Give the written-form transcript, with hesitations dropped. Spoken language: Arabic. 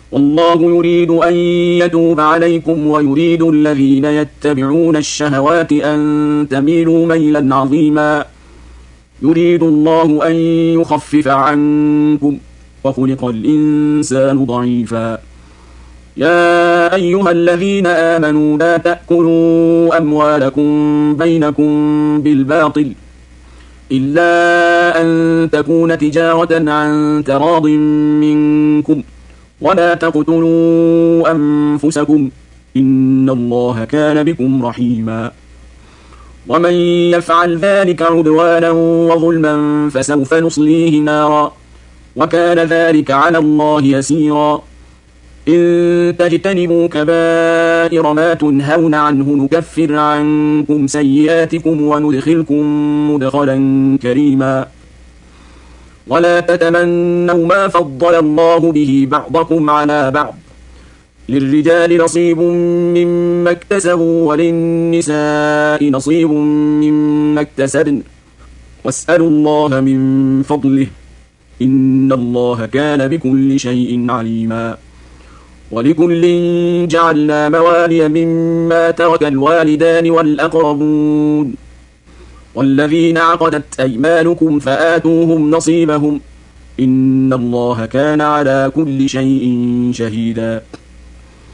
والله يريد أن يتوب عليكم ويريد الذين يتبعون الشهوات أن تميلوا ميلا عظيما. يريد الله أن يخفف عنكم وخلق الإنسان ضعيفا. يا أيها الذين آمنوا لا تأكلوا أموالكم بينكم بالباطل إلا أن تكون تجارة عن تراض منكم ولا تقتلوا أنفسكم إن الله كان بكم رحيما. ومن يفعل ذلك عدوانا وظلما فسوف نصليه نارا وكان ذلك على الله يسيرا. إن تجتنبوا كبائر ما تنهون عنه نكفر عنكم سيئاتكم وندخلكم مدخلا كريما. ولا تتمنوا ما فضل الله به بعضكم على بعض للرجال نصيب مما اكتسبوا وللنساء نصيب مما اكتسبن واسألوا الله من فضله إن الله كان بكل شيء عليما. ولكل جعلنا موالي مما ترك الوالدان والأقربون والذين عقدت أيمانكم فآتوهم نصيبهم إن الله كان على كل شيء شهيدا.